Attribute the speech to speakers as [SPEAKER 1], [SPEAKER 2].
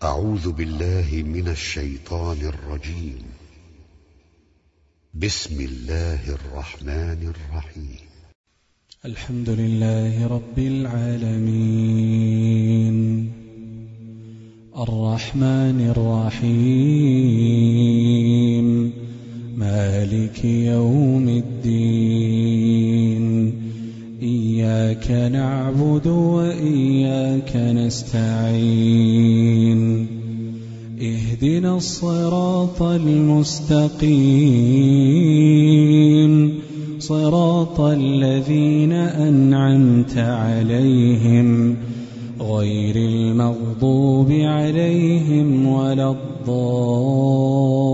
[SPEAKER 1] أعوذ بالله من الشيطان الرجيم. بسم الله الرحمن الرحيم.
[SPEAKER 2] الحمد لله رب العالمين الرحمن الرحيم مالك يوم الدين إياك نعبد وإياك نستعين اهدنا الصراط المستقيم صراط الذين أنعمت عليهم غير المغضوب عليهم ولا الضالين.